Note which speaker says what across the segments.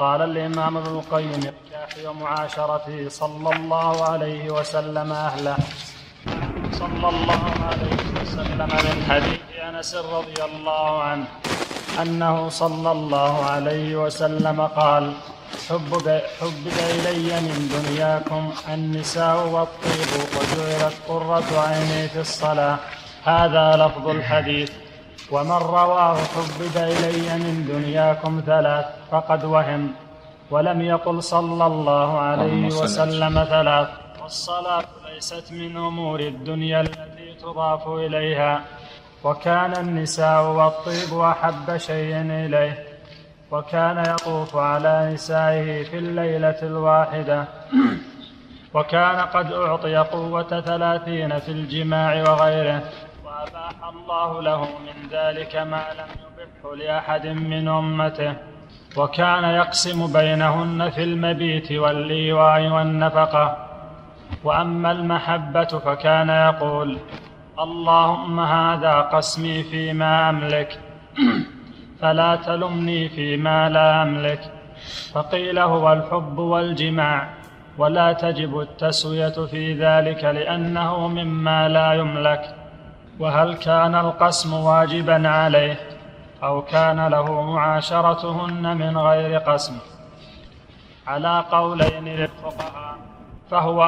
Speaker 1: قال الإمام ابن القيم: النكاح ومعاشرته صلى الله عليه وسلم أهله. صلى الله عليه وسلم من حديث أنس رضي الله عنه أنه صلى الله عليه وسلم قال: حبب إلي من دنياكم النساء والطيب وجعلت قرة عيني في الصلاة. هذا لفظ الحديث. ومن رواه حبب إلي من دنياكم 3 فقد وهم، ولم يقل صلى الله عليه وسلم 3. والصلاة ليست من أمور الدنيا التي تضاف إليها. وكان النساء والطيب أحب شيء إليه، وكان يطوف على نسائه في الليلة الواحدة، وكان قد أعطي قوة 30 في الجماع وغيره، وأباح الله له من ذلك ما لم يبح لأحد من أمته. وكان يقسم بينهن في المبيت والإيواء والنفقة. وأما المحبة فكان يقول: اللهم هذا قسمي فيما أملك فلا تلمني فيما لا أملك. فقيل: هو الحب والجماع، ولا تجب التسوية في ذلك لأنه مما لا يملك. وهل كان القسم واجبا عليه أو كان له معاشرتهن من غير قسم؟ على قولين للفقهاء، فهو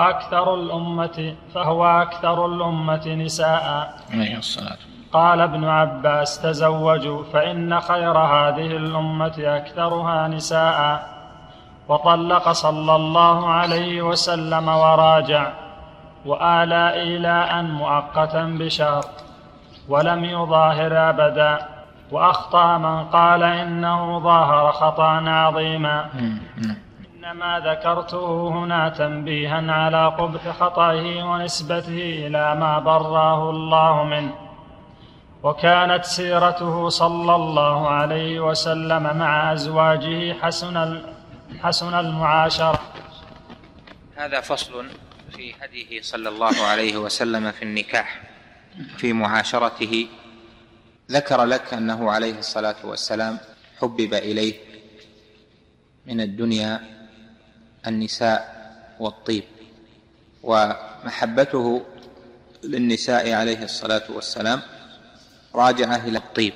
Speaker 1: أكثر الأمة نساء. قال ابن عباس: تزوجوا فإن خير هذه الأمة أكثرها نساء. وطلق صلى الله عليه وسلم وراجع، وآلى إيلاء مؤقتا بشهر، ولم يظاهر أبدا. وأخطأ من قال إنه ظاهر خطأ عظيما. إنما ذكرته هنا تنبيها على قبح خطئه ونسبته إلى ما براه الله منه. وكانت سيرته صلى الله عليه وسلم مع أزواجه حسن المعاشرة.
Speaker 2: هذا فصل في هديه صلى الله عليه وسلم في النكاح في معاشرته. ذكر لك أنه عليه الصلاة والسلام حبب إليه من الدنيا النساء والطيب، ومحبته للنساء عليه الصلاة والسلام راجعة إلى الطيب،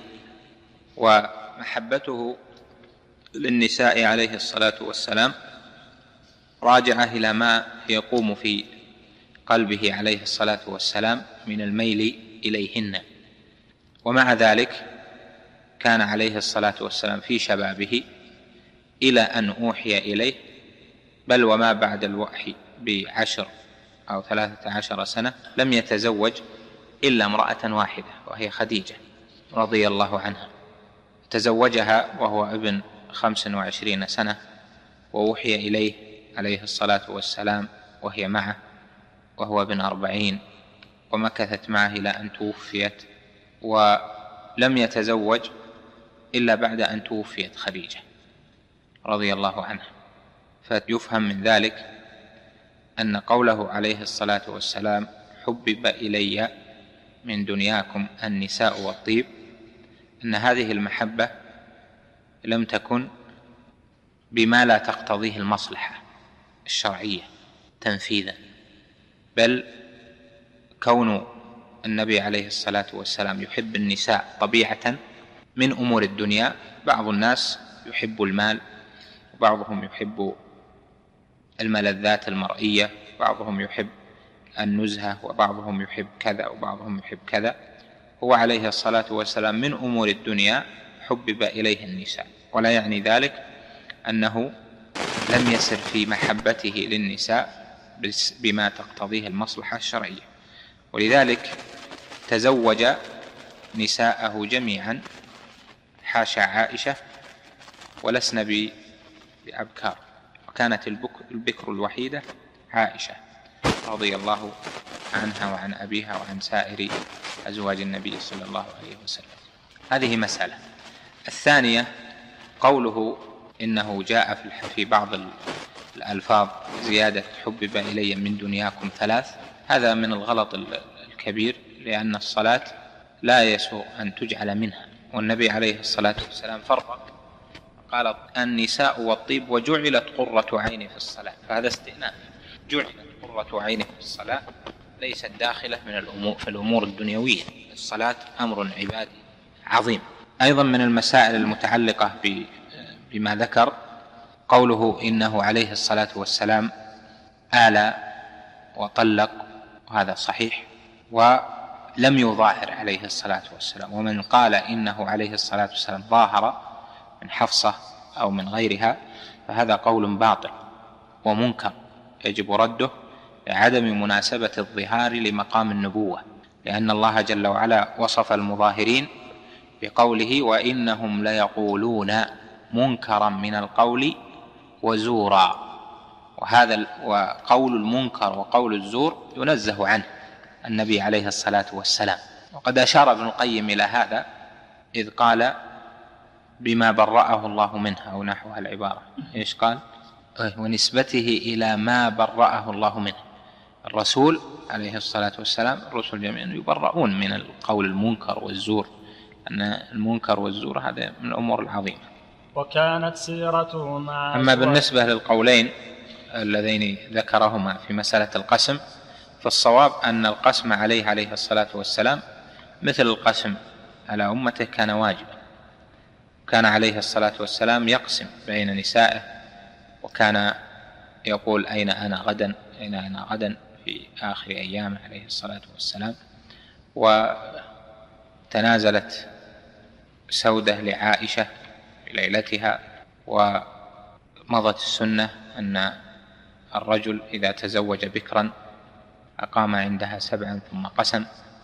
Speaker 2: ومحبته للنساء عليه الصلاة والسلام راجعة إلى ما يقوم في قلبه عليه الصلاة والسلام من الميل إليهن. ومع ذلك كان عليه الصلاة والسلام في شبابه إلى أن أوحي إليه، بل وما بعد الوحي ب10 أو 13 سنة لم يتزوج إلا امرأة واحدة، وهي خديجة رضي الله عنها. تزوجها وهو ابن 25 سنة، ووحي إليه عليه الصلاة والسلام وهي معه وهو ابن 40، ومكثت معه إلى أن توفيت، ولم يتزوج إلا بعد أن توفيت خديجة رضي الله عنها. فيفهم من ذلك أن قوله عليه الصلاة والسلام حبب إلي من دنياكم النساء والطيب، أن هذه المحبة لم تكن بما لا تقتضيه المصلحة الشرعية تنفيذا، بل كون النبي عليه الصلاة والسلام يحب النساء طبيعة من أمور الدنيا. بعض الناس يحب المال، وبعضهم يحب الملذات المرئية، بعضهم يحب النزهة، وبعضهم يحب كذا وبعضهم يحب كذا. هو عليه الصلاة والسلام من أمور الدنيا حبب إليه النساء، ولا يعني ذلك أنه لم يسر في محبته للنساء بما تقتضيه المصلحة الشرعية. ولذلك تزوج نساءه جميعا حاشا عائشة، ولسن بأبكار، وكانت البكر الوحيدة عائشة رضي الله عنها وعن أبيها وعن سائر أزواج النبي صلى الله عليه وسلم. هذه مسألة. الثانية قوله إنه جاء في بعض الألفاظ زيادة حبب إلي من دنياكم 3. هذا من الغلط الكبير، لأن الصلاة لا يسوغ أن تجعل منها، والنبي عليه الصلاة والسلام قال النساء والطيب وجعلت قرة عيني في الصلاة، فهذا استئناف. جعلت قرة عيني في الصلاة ليست داخلة في الأمور الدنيوية. الصلاة أمر عبادي عظيم. أيضا من المسائل المتعلقة بما ذكر قوله إنه عليه الصلاة والسلام آلى وطلق، وهذا صحيح، ولم يظاهر عليه الصلاة والسلام. ومن قال إنه عليه الصلاة والسلام ظاهر من حفصة أو من غيرها فهذا قول باطل ومنكر يجب رده لعدم مناسبة الظهار لمقام النبوة، لأن الله جل وعلا وصف المظاهرين بقوله وإنهم ليقولون منكرا من القول وزورا، وقول المنكر وقول الزور ينزه عنه النبي عليه الصلاة والسلام. وقد أشار ابن القيم إلى هذا إذ قال بما برأه الله منها أو نحو العبارة. إيش قال؟ ونسبته إلى ما برأه الله منه. الرسول عليه الصلاة والسلام الرسل جميعا يبرؤون من القول المنكر والزور، أن المنكر والزور هذا من الأمور العظيمة.
Speaker 1: وكانت سيرته مع
Speaker 2: أما بالنسبة للقولين اللذين ذكرهما في مسألة القسم فالصواب أن القسم عليه الصلاة والسلام مثل القسم على أمته كان واجبا. كان عليه الصلاة والسلام يقسم بين نسائه، وكان يقول أين أنا غدا في آخر أيامه عليه الصلاة والسلام. وتنازلت سودة لعائشة في ليلتها، ومضت السنة أن الرجل إذا تزوج بكرا أقام عندها 7 ثم قسم،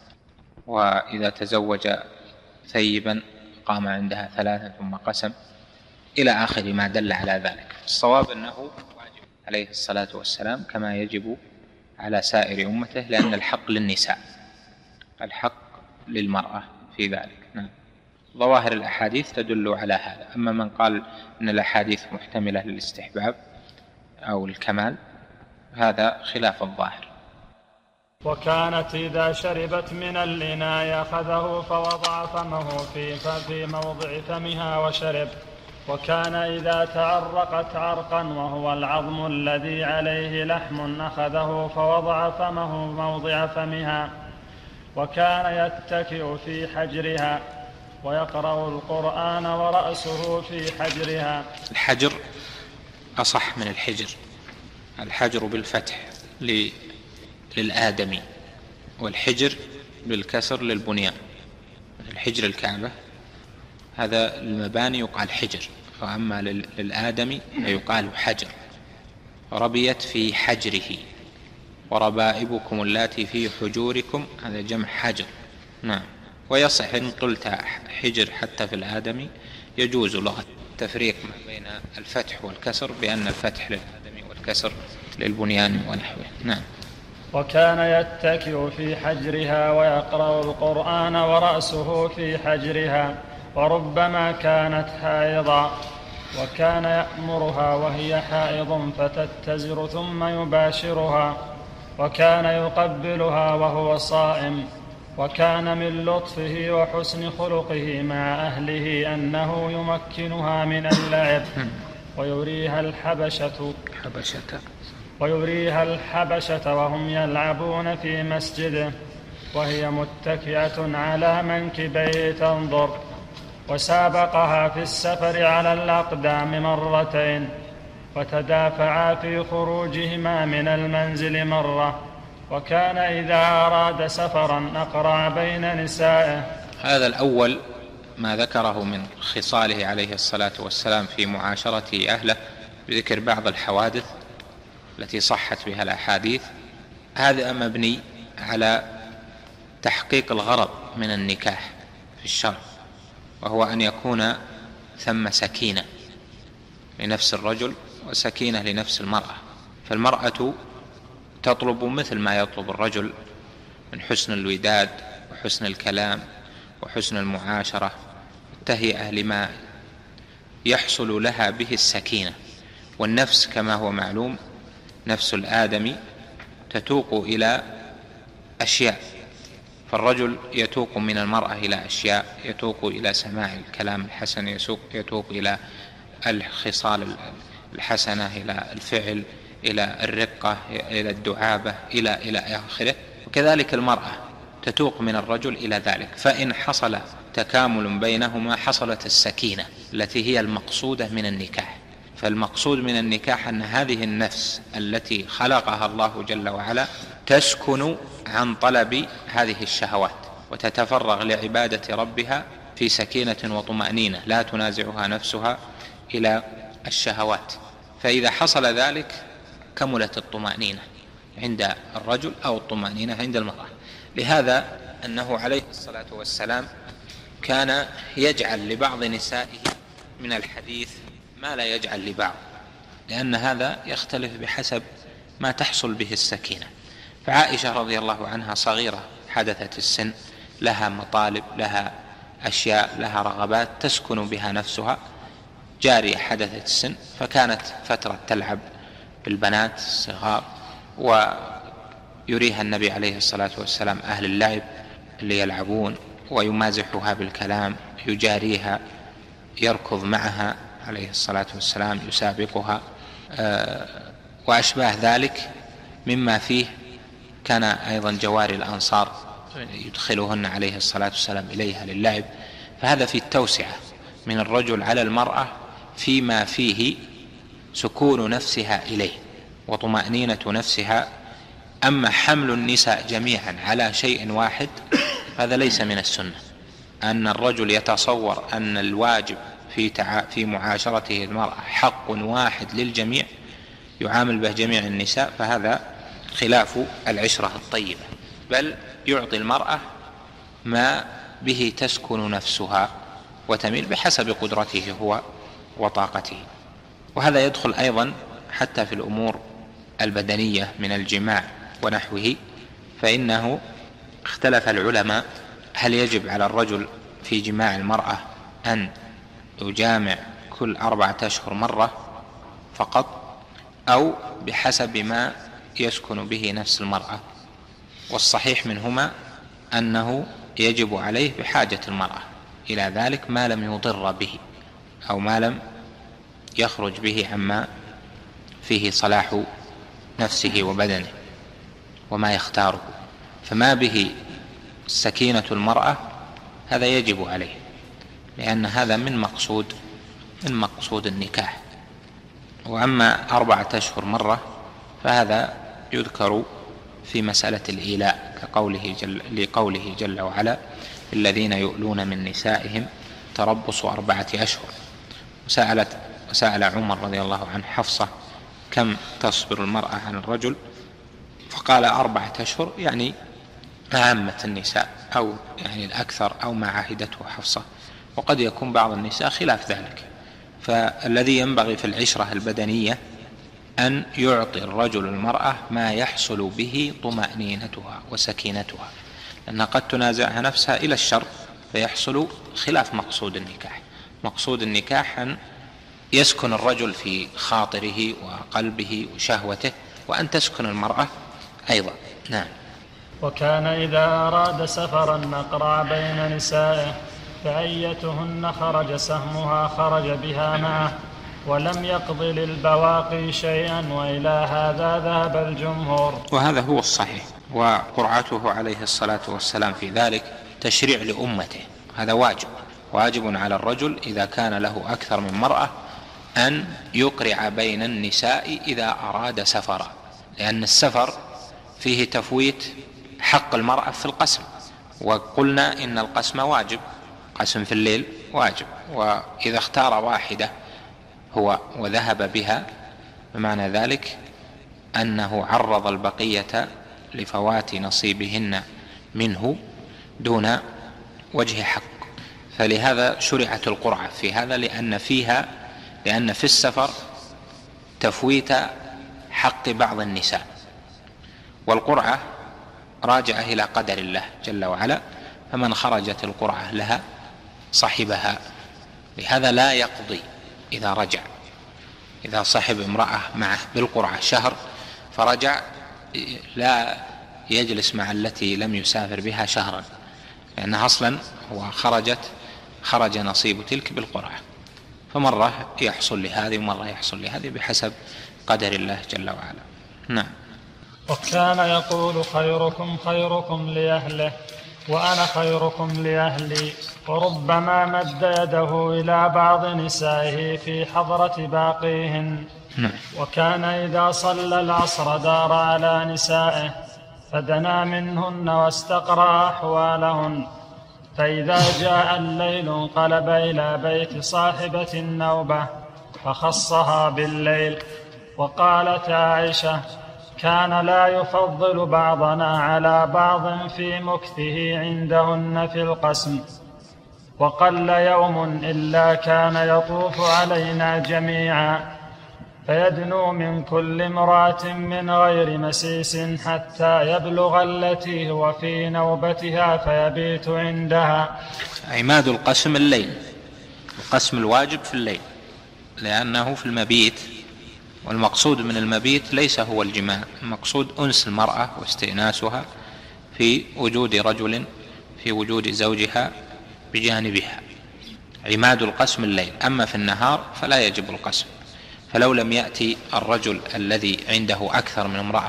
Speaker 2: وإذا تزوج ثيبا قام عندها 3 ثم قسم، إلى آخر ما دل على ذلك. الصواب أنه واجب عليه الصلاة والسلام كما يجب على سائر أمته، لأن الحق للنساء، الحق للمرأة في ذلك. نعم. ظواهر الأحاديث تدل على هذا. أما من قال أن الأحاديث محتملة للاستحباب أو الكمال هذا خلاف الظاهر.
Speaker 1: وكانت إذا شربت من الإناء أخذه فوضع فمه في موضع فمها وشرب. وكان إذا تعرقت عرقا وهو العظم الذي عليه لحم أخذه فوضع فمه موضع فمها. وكان يتكئ في حجرها ويقرأ القرآن ورأسه في حجرها.
Speaker 2: الحجر أصح من الحجر. الحجر بالفتح للآدمي، والحجر بالكسر للبنيان. الحجر الكعبة هذا المباني يقال حجر، وأما للآدمي يقال حجر. ربيت في حجره، وربائبكم اللاتي في حجوركم هذا جمع حجر. نعم. ويصح إن قلت حجر حتى في الآدمي يجوز لغة التفريق ما بين الفتح والكسر، بأن الفتح للآدمي والكسر للبنيان ونحوه. نعم.
Speaker 1: وكان يتكئ في حجرها ويقرأ القرآن ورأسه في حجرها، وربما كانت حائضا، وكان يأمرها وهي حائض فتتزر ثم يباشرها، وكان يقبلها وهو صائم. وكان من لطفه وحسن خلقه مع أهله أنه يمكنها من اللعب ويريها الحبشة وهم يلعبون في مسجده، وهي متكئة على منكبيه تنظر. وسابقها في السفر على الأقدام مرتين، وتدافعا في خروجهما من المنزل مرة. وكان إذا أراد سفرا أقرع بين نسائه.
Speaker 2: هذا الأول ما ذكره من خصاله عليه الصلاة والسلام في معاشرة أهله بذكر بعض الحوادث التي صحت بها الأحاديث. هذا مبني على تحقيق الغرض من النكاح في الشرع، وهو أن يكون ثم سكينة لنفس الرجل وسكينة لنفس المرأة. فالمرأة تطلب مثل ما يطلب الرجل من حسن الوداد وحسن الكلام وحسن المعاشرة، التهيئة لما يحصل لها به السكينة. والنفس كما هو معلوم نفس الآدمي تتوق إلى أشياء، فالرجل يتوق من المرأة إلى أشياء، يتوق إلى سماع الكلام الحسن، يتوق إلى الخصال الحسنة، إلى الفعل، إلى الرقة، إلى الدعابة، إلى آخره. وكذلك المرأة تتوق من الرجل إلى ذلك. فإن حصل تكامل بينهما حصلت السكينة التي هي المقصودة من النكاح. فالمقصود من النكاح أن هذه النفس التي خلقها الله جل وعلا تسكن عن طلب هذه الشهوات وتتفرغ لعبادة ربها في سكينة وطمأنينة، لا تنازعها نفسها إلى الشهوات. فإذا حصل ذلك كملت الطمأنينة عند الرجل أو الطمأنينة عند المرأة. لهذا أنه عليه الصلاة والسلام كان يجعل لبعض نسائه من الحديث ما لا يجعل لبعض، لأن هذا يختلف بحسب ما تحصل به السكينة. فعائشة رضي الله عنها صغيرة حدثت السن، لها مطالب، لها أشياء، لها رغبات تسكن بها نفسها، جارية حدثت السن، فكانت فترة تلعب بالبنات الصغار، ويريها النبي عليه الصلاة والسلام أهل اللعب اللي يلعبون، ويمازحها بالكلام، يجاريها، يركض معها عليه الصلاة والسلام، يسابقها وأشباه ذلك، مما فيه كان أيضا جواري الأنصار يدخلهن عليه الصلاة والسلام إليها للعب. فهذا في التوسعة من الرجل على المرأة فيما فيه سكون نفسها إليه وطمأنينة نفسها. أما حمل النساء جميعا على شيء واحد هذا ليس من السنة، أن الرجل يتصور أن الواجب في معاشرته المرأة حق واحد للجميع يعامل به جميع النساء، فهذا خلاف العشرة الطيبة، بل يعطي المرأة ما به تسكن نفسها وتميل بحسب قدرته هو وطاقته. وهذا يدخل أيضا حتى في الأمور البدنية من الجماع ونحوه، فإنه اختلف العلماء هل يجب على الرجل في جماع المرأة أن يجامع كل 4 أشهر مرة فقط، أو بحسب ما يسكن به نفس المرأة. والصحيح منهما أنه يجب عليه بحاجة المرأة إلى ذلك ما لم يضر به أو ما لم يخرج به عما فيه صلاح نفسه وبدنه وما يختاره. فما به سكينة المرأة هذا يجب عليه، لأن هذا من مقصود النكاح. وأما 4 أشهر مرة فهذا يذكر في مسألة الإيلاء لقوله جل وعلا الذين يؤلون من نسائهم تربص 4 أشهر. وسأل عمر رضي الله عنه حفصة كم تصبر المرأة عن الرجل، فقال 4 أشهر، يعني عامة النساء أو يعني الأكثر أو ما عهدته حفصة، وقد يكون بعض النساء خلاف ذلك. فالذي ينبغي في العشرة البدنية أن يعطي الرجل المرأة ما يحصل به طمأنينتها وسكينتها، لأنها قد تنازعها نفسها إلى الشر فيحصل خلاف مقصود النكاح. مقصود النكاح أن يسكن الرجل في خاطره وقلبه وشهوته، وأن تسكن المرأة أيضا. نعم.
Speaker 1: وكان إذا أراد سفرا أقرع بين نسائه، فأيتهن خرج سهمها خرج بها معه، ولم يقض للبواقي شيئا، وإلى هذا ذهب الجمهور.
Speaker 2: وهذا هو الصحيح، وقرعته عليه الصلاة والسلام في ذلك تشريع لأمته، هذا واجب على الرجل إذا كان له أكثر من مرأة أن يقرع بين النساء إذا أراد سفرا، لأن السفر فيه تفويت حق المرأة في القسم، وقلنا إن القسم واجب، قسم في الليل واجب، وإذا اختار واحدة هو وذهب بها بمعنى ذلك أنه عرض البقية لفوات نصيبهن منه دون وجه حق. فلهذا شرعت القرعة في هذا، لأن في السفر تفويت حق بعض النساء، والقرعة راجعة إلى قدر الله جل وعلا، فمن خرجت القرعة لها صحبها. لهذا لا يقضي إذا رجع، إذا صحب امرأة معه بالقرعة شهر فرجع لا يجلس مع التي لم يسافر بها شهرا، لأنها أصلا هو خرج نصيب تلك بالقرعة، فمرة يحصل لهذه ومرة يحصل لهذه بحسب قدر الله جل وعلا. نعم.
Speaker 1: وكان يقول خيركم خيركم لأهله وأنا خيركم لأهلي، وربما مد يده إلى بعض نسائه في حضرة باقيهن. وكان إذا صلى العصر دار على نسائه فدنا منهن واستقرأ أحوالهن، فإذا جاء الليل انقلب إلى بيت صاحبة النوبة فخصها بالليل. وقالت عائشة: كان لا يفضل بعضنا على بعض في مكثه عندهن في القسم، وقل يوم إلا كان يطوف علينا جميعا فيدنو من كل امرأة من غير مسيس حتى يبلغ التي هو في نوبتها فيبيت عندها.
Speaker 2: عماد القسم الليل، القسم الواجب في الليل، لأنه في المبيت، والمقصود من المبيت ليس هو الجماع، المقصود أنس المرأة واستئناسها في وجود رجل، في وجود زوجها بجانبها. عماد القسم الليل. أما في النهار فلا يجب القسم، فلو لم يأتي الرجل الذي عنده أكثر من امرأة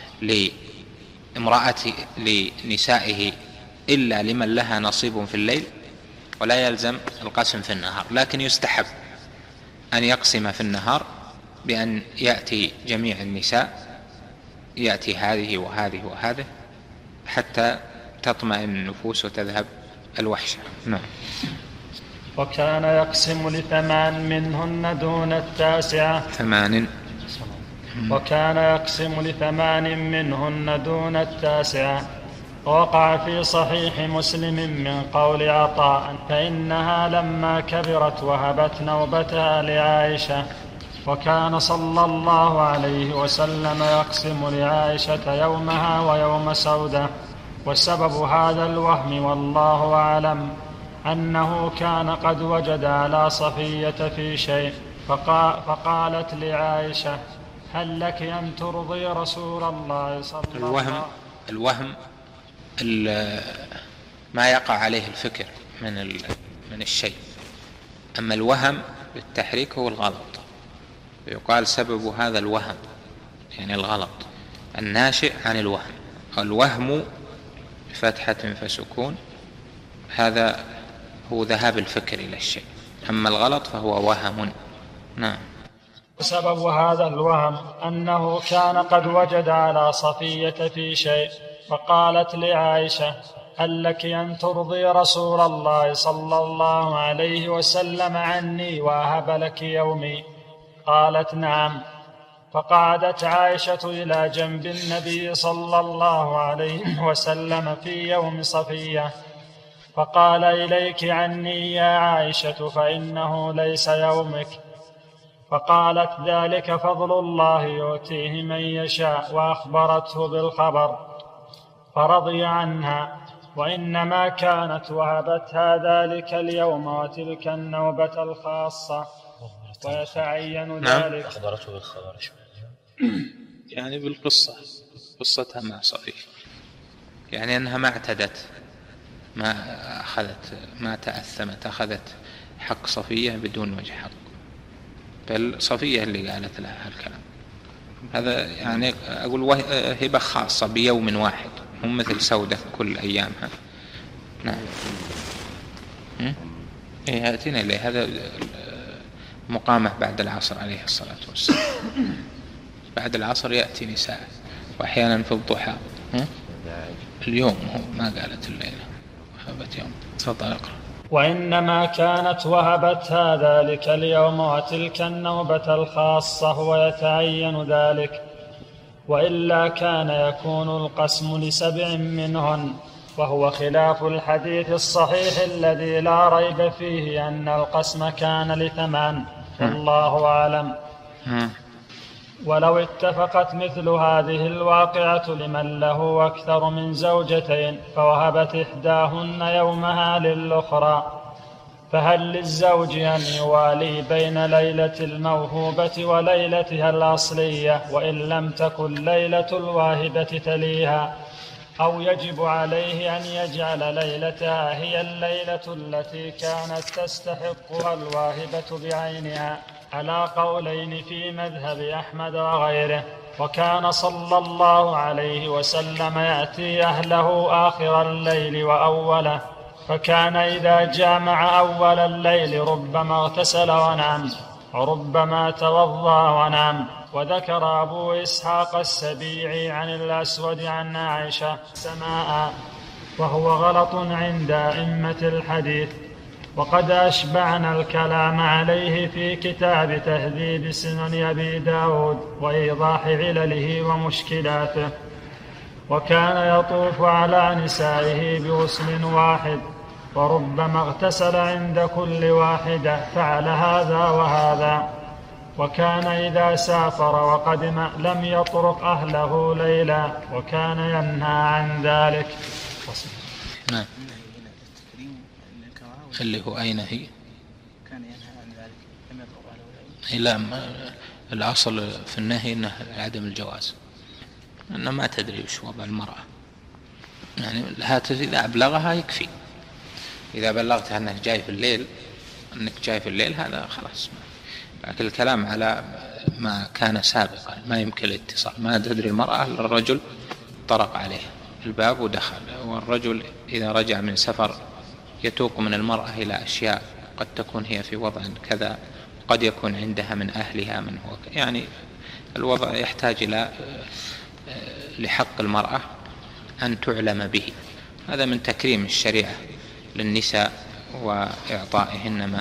Speaker 2: لنسائه إلا لمن لها نصيب في الليل، ولا يلزم القسم في النهار، لكن يستحب أن يقسم في النهار بأن يأتي جميع النساء، يأتي هذه وهذه وهذه حتى تطمئن النفوس وتذهب الوحشة. نعم.
Speaker 1: وكان يقسم لثمان منهن دون التاسعة. وكان يقسم لثمان منهن دون التاسعة. ووقع في صحيح مسلم من قول عطاء: فإنها لما كبرت وهبت نوبتها لعائشة. وكان صلى الله عليه وسلم يقسم لعائشة يومها ويوم سودة. وسبب هذا الوهم والله أعلم أنه كان قد وجد على صفية في شيء فقالت لعائشة: هل لك أن ترضي رسول الله صلى الله عليه وسلم؟
Speaker 2: الوهم ما يقع عليه الفكر من الشيء، أما الوهم بالتحريك هو الغلط، يقال سبب هذا الوهم، يعني الغلط الناشئ عن الوهم. الوهم بفتحة فسكون هذا هو ذهاب الفكر إلى الشيء، أما الغلط فهو وهم. نعم.
Speaker 1: سبب هذا الوهم أنه كان قد وجد على صفية في شيء فقالت لعائشة: هل لك أن ترضي رسول الله صلى الله عليه وسلم عني وأهب لك يومي؟ قالت: نعم. فقعدت عائشة إلى جنب النبي صلى الله عليه وسلم في يوم صفية فقال: إليك عني يا عائشة فإنه ليس يومك. فقالت: ذلك فضل الله يؤتيه من يشاء، وأخبرته بالخبر فرضي عنها، وإنما كانت وهبتها ذلك اليوم وتلك النوبة الخاصة، ويتعين ذلك.
Speaker 2: أخبرته بالخبر يعني بالقصة، قصتها مع صفية، يعني أنها ما اعتدت، ما تأثمت، أخذت حق صفية بدون وجه حق، بل صفية اللي قالت لها هالكلام. هذا يعني أقول هبة خاصة بيوم واحد، هم مثل سودة كل أيامها. نعم. يأتينا إليه هذا مقامة بعد العصر عليه الصلاة والسلام. بعد العصر يأتي نساء، وأحيانا في الضحى. اليوم هو ما قالت الليلة، وهبت يوم. تفضل اقرأ.
Speaker 1: وإنما كانت وهبتها ذلك اليوم وتلك النوبة الخاصة، ويتعين ذلك، وإلا كان يكون القسم ل7 منهن، وهو خلاف الحديث الصحيح الذي لا ريب فيه أن القسم كان ل8، والله أعلم. ولو اتفقت مثل هذه الواقعة لمن له أكثر من زوجتين فوهبت إحداهن يومها للأخرى، فهل للزوج أن يوالي بين ليلة الموهوبة وليلتها الأصلية وإن لم تكن ليلة الواهبة تليها؟ أو يجب عليه أن يجعل ليلتها هي الليلة التي كانت تستحقها الواهبة بعينها، على قولين في مذهب أحمد وغيره. وكان صلى الله عليه وسلم يأتي أهله آخر الليل وأوله، فكان إذا جامع أول الليل ربما اغتسل ونام، وربما توضأ ونام. وذكر أبو إسحاق السبيعي عن الأسود عن عائشة سماء، وهو غلط عند أئمة الحديث، وقد أشبعنا الكلام عليه في كتاب تهذيب سنن أبي داود وإيضاح علله ومشكلاته. وكان يطوف على نسائه بغسل واحد، وربما اغتسل عند كل واحدة، فعل هذا وهذا. وكان إذا سافر وقدم لم يطرق أهله ليلا، وكان ينهى عن ذلك.
Speaker 2: نعم. اللي هو أين هي؟
Speaker 3: كان ينهى عن ذلك، لم يطرق أهله ليلا.
Speaker 2: لا، الأصل في النهي أنه عدم الجواز، أنه ما تدري وش وضع المرأة، يعني الهاتف إذا أبلغها يكفي. إذا بلغتها أنك جاي في الليل هذا خلاص. لكن الكلام على ما كان سابقا ما يمكن الاتصال، ما تدري المرأة، الرجل طرق عليه الباب ودخل. والرجل إذا رجع من سفر يتوق من المرأة إلى أشياء قد تكون هي في وضع كذا، قد يكون عندها من أهلها من هو، يعني الوضع يحتاج إلى لحق المرأة أن تعلم به. هذا من تكريم الشريعة للنساء وإعطائهن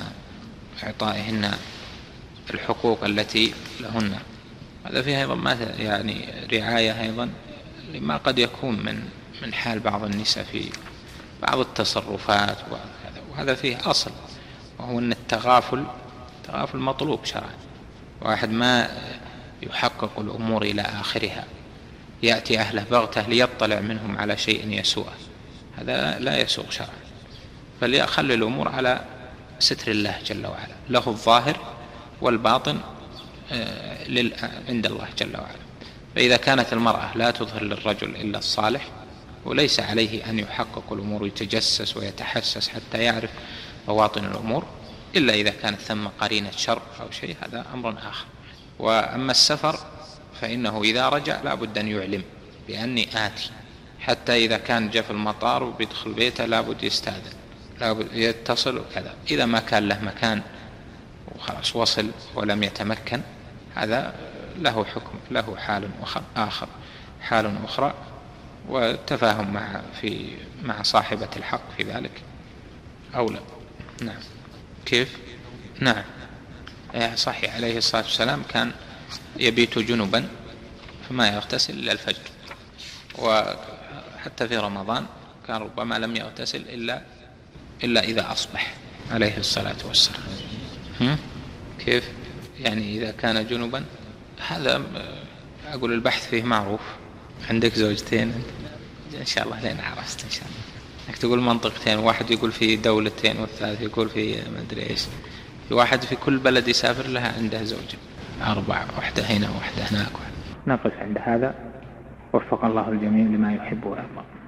Speaker 2: الحقوق التي لهن. هذا فيه أيضا يعني رعاية أيضا لما قد يكون من حال بعض النساء في بعض التصرفات وهذا فيه أصل، وهو أن التغافل مطلوب شرعا. واحد ما يحقق الأمور إلى آخرها، يأتي أهله بغته ليطلع منهم على شيء يسوء، هذا لا يسوء شرعا، بل يخلي الأمور على ستر الله جل وعلا، له الظاهر والباطن عند الله جل وعلا. فإذا كانت المرأة لا تظهر للرجل إلا الصالح، وليس عليه أن يحقق الأمور ويتجسس ويتحسس حتى يعرف بواطن الأمور، إلا إذا كانت ثم قرينة شر أو شيء، هذا أمر آخر. وأما السفر فإنه إذا رجع لا بد أن يعلم بأني آتي، حتى إذا كان جاء في المطار وبيدخل بيته لا بد يستأذن، لا بد يتصل وكذا. إذا ما كان له مكان وخلاص وصل ولم يتمكن، هذا له حكم، له حال أخرى، والتفاهم مع صاحبة الحق في ذلك أولى. نعم. كيف؟ نعم صحيح، عليه الصلاة والسلام كان يبيت جنبا فما يغتسل إلا الفجر، وحتى في رمضان كان ربما لم يغتسل إلا إذا أصبح عليه الصلاة والسلام. كيف؟ يعني إذا كان جنبا، هذا أقول البحث فيه معروف. عندك زوجتين إن شاء الله لين عرفت إن شاء الله، إنك تقول منطقتين، واحد يقول في دولتين والثالث يقول في ما أدري إيش، الواحد في كل بلد يسافر لها عنده زوجة 4، واحدة هنا واحدة هناك. نقف عند هذا، وفق الله الجميع لما يحب ويرضى.